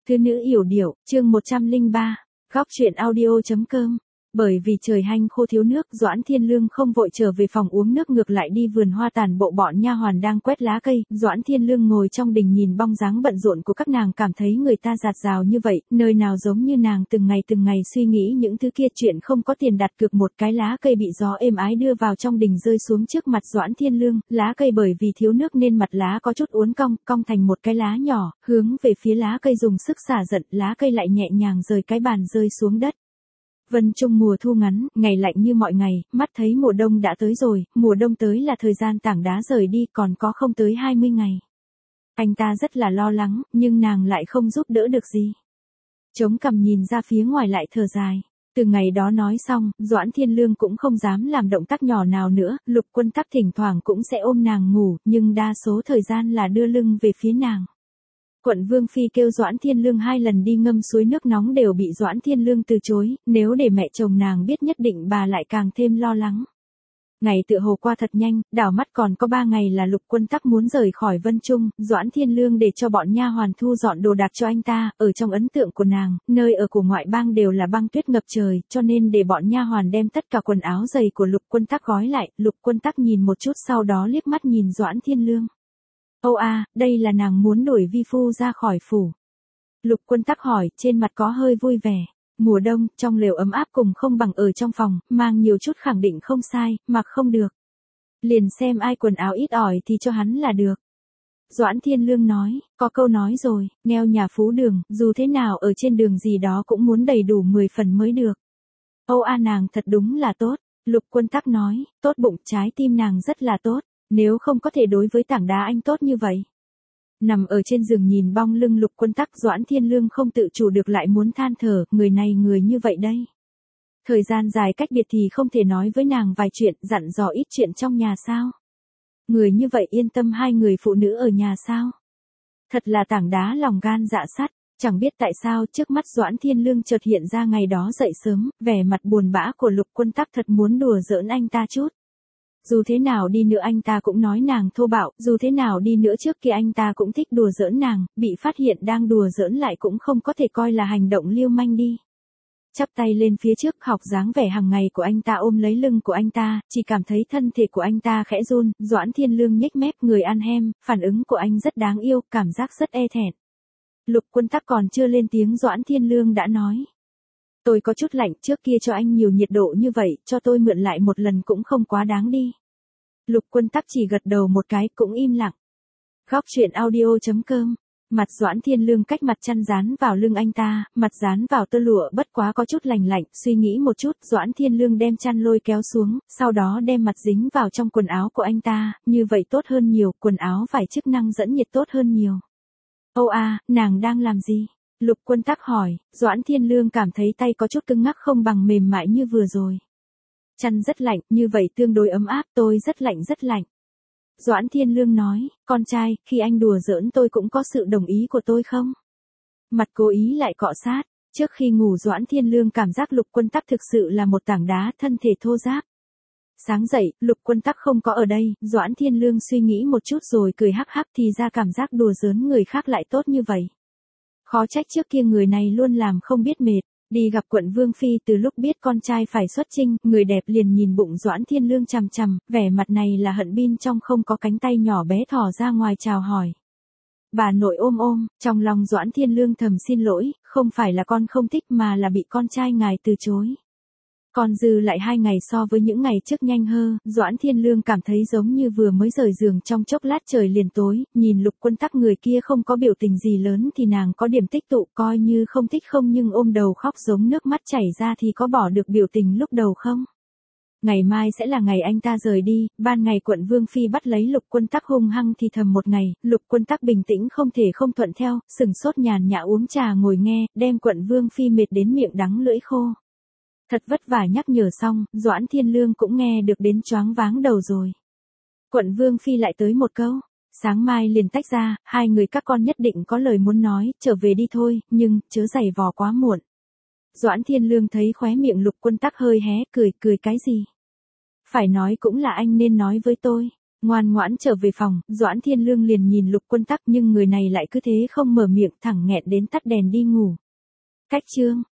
Thư nữ yểu điệu, chương 103, góc truyện audio.com. Bởi vì trời hanh khô thiếu nước, Doãn Thiên Lương không vội trở về phòng uống nước, ngược lại đi vườn hoa tản bộ bọn nha hoàn đang quét lá cây. Doãn Thiên Lương ngồi trong đình nhìn bóng dáng bận rộn của các nàng, cảm thấy người ta dạt dào như vậy, nơi nào giống như nàng từng ngày suy nghĩ những thứ kia. Chuyện không có tiền đặt cược, một cái lá cây bị gió êm ái đưa vào trong đình rơi xuống trước mặt Doãn Thiên Lương. Lá cây bởi vì thiếu nước nên mặt lá có chút uốn cong thành một cái lá nhỏ, hướng về phía lá cây dùng sức xả giận, lá cây lại nhẹ nhàng rời cái bàn rơi xuống đất. Vân Trung mùa thu ngắn, ngày lạnh như mọi ngày, mắt thấy mùa đông đã tới rồi, mùa đông tới là thời gian tảng đá rời đi, còn có không tới 20 ngày. Anh ta rất là lo lắng, nhưng nàng lại không giúp đỡ được gì. Chống cằm nhìn ra phía ngoài lại thở dài. Từ ngày đó nói xong, Doãn Thiên Lương cũng không dám làm động tác nhỏ nào nữa, Lục Quân Tắc thỉnh thoảng cũng sẽ ôm nàng ngủ, nhưng đa số thời gian là đưa lưng về phía nàng. Quận Vương Phi kêu Doãn Thiên Lương 2 lần đi ngâm suối nước nóng đều bị Doãn Thiên Lương từ chối, nếu để mẹ chồng nàng biết nhất định bà lại càng thêm lo lắng. Ngày tựa hồ qua thật nhanh, đảo mắt còn có 3 ngày là Lục Quân Tắc muốn rời khỏi Vân Trung, Doãn Thiên Lương để cho bọn nha hoàn thu dọn đồ đạc cho anh ta. Ở trong ấn tượng của nàng, nơi ở của ngoại bang đều là băng tuyết ngập trời, cho nên để bọn nha hoàn đem tất cả quần áo giày của Lục Quân Tắc gói lại. Lục Quân Tắc nhìn một chút, sau đó liếc mắt nhìn Doãn Thiên Lương. Âu a, đây là nàng muốn đuổi vi phu ra khỏi phủ. Lục Quân Tắc hỏi, trên mặt có hơi vui vẻ. Mùa đông, trong lều ấm áp cùng không bằng ở trong phòng, mang nhiều chút khẳng định không sai, mặc không được. Liền xem ai quần áo ít ỏi thì cho hắn là được. Doãn Thiên Lương nói, có câu nói rồi, nghèo nhà phú đường, dù thế nào ở trên đường gì đó cũng muốn đầy đủ 10 phần mới được. Âu a, nàng thật đúng là tốt. Lục Quân Tắc nói, tốt bụng, trái tim nàng rất là tốt. Nếu không có thể đối với tảng đá anh tốt như vậy. Nằm ở trên giường nhìn bóng lưng Lục Quân Tắc, Doãn Thiên Lương không tự chủ được lại muốn than thở, người này người như vậy đây. Thời gian dài cách biệt thì không thể nói với nàng vài chuyện, dặn dò ít chuyện trong nhà sao. Người như vậy yên tâm hai người phụ nữ ở nhà sao. Thật là tảng đá lòng gan dạ sắt. Chẳng biết tại sao trước mắt Doãn Thiên Lương chợt hiện ra ngày đó dậy sớm, vẻ mặt buồn bã của Lục Quân Tắc thật muốn đùa giỡn anh ta chút. Dù thế nào đi nữa anh ta cũng nói nàng thô bạo, dù thế nào đi nữa trước kia anh ta cũng thích đùa giỡn nàng, bị phát hiện đang đùa giỡn lại cũng không có thể coi là hành động lưu manh đi. Chắp tay lên phía trước, học dáng vẻ hàng ngày của anh ta, ôm lấy lưng của anh ta, chỉ cảm thấy thân thể của anh ta khẽ run. Doãn Thiên Lương nhếch mép, người ăn hem, phản ứng của anh rất đáng yêu, cảm giác rất e thẹn. Lục Quân Tắc còn chưa lên tiếng, Doãn Thiên Lương đã nói. Tôi có chút lạnh, trước kia cho anh nhiều nhiệt độ như vậy, cho tôi mượn lại một lần cũng không quá đáng đi. Lục Quân Tắc chỉ gật đầu một cái, cũng im lặng. Góc truyện audio.com. Mặt Doãn Thiên Lương cách mặt chăn dán vào lưng anh ta, mặt dán vào tơ lụa bất quá có chút lạnh, suy nghĩ một chút, Doãn Thiên Lương đem chăn lôi kéo xuống, sau đó đem mặt dính vào trong quần áo của anh ta, như vậy tốt hơn nhiều, quần áo vải chức năng dẫn nhiệt tốt hơn nhiều. Âu a, nàng đang làm gì? Lục Quân Tắc hỏi. Doãn Thiên Lương cảm thấy tay có chút cứng ngắc, không bằng mềm mại như vừa rồi. Chăn rất lạnh, như vậy tương đối ấm áp, tôi rất lạnh. Doãn Thiên Lương nói, con trai, khi anh đùa giỡn tôi cũng có sự đồng ý của tôi không? Mặt cố ý lại cọ sát. Trước khi ngủ Doãn Thiên Lương cảm giác Lục Quân Tắc thực sự là một tảng đá, thân thể thô ráp. Sáng dậy, Lục Quân Tắc không có ở đây, Doãn Thiên Lương suy nghĩ một chút rồi cười hắc hắc, thì ra cảm giác đùa giỡn người khác lại tốt như vậy. Khó trách trước kia người này luôn làm không biết mệt. Đi gặp quận Vương Phi, từ lúc biết con trai phải xuất chinh, người đẹp liền nhìn bụng Doãn Thiên Lương chằm chằm, vẻ mặt này là hận bin trong không có cánh tay nhỏ bé thò ra ngoài chào hỏi. Bà nội ôm, trong lòng Doãn Thiên Lương thầm xin lỗi, không phải là con không thích mà là bị con trai ngài từ chối. Còn dư lại 2 ngày so với những ngày trước nhanh hơn, Doãn Thiên Lương cảm thấy giống như vừa mới rời giường trong chốc lát trời liền tối, nhìn Lục Quân Tắc người kia không có biểu tình gì lớn thì nàng có điểm tích tụ, coi như không thích không, nhưng ôm đầu khóc giống nước mắt chảy ra thì có bỏ được biểu tình lúc đầu không? Ngày mai sẽ là ngày anh ta rời đi, ban ngày quận Vương Phi bắt lấy Lục Quân Tắc hung hăng thì thầm một ngày, Lục Quân Tắc bình tĩnh không thể không thuận theo, sừng sốt nhàn nhã uống trà ngồi nghe, đem quận Vương Phi mệt đến miệng đắng lưỡi khô. Thật vất vả nhắc nhở xong, Doãn Thiên Lương cũng nghe được đến choáng váng đầu rồi. Quận Vương Phi lại tới một câu, sáng mai liền tách ra, hai người các con nhất định có lời muốn nói, trở về đi thôi, nhưng, chớ giày vò quá muộn. Doãn Thiên Lương thấy khóe miệng Lục Quân Tắc hơi hé, cười cái gì? Phải nói cũng là anh nên nói với tôi. Ngoan ngoãn trở về phòng, Doãn Thiên Lương liền nhìn Lục Quân Tắc nhưng người này lại cứ thế không mở miệng thẳng nghẹn đến tắt đèn đi ngủ. Cách chương.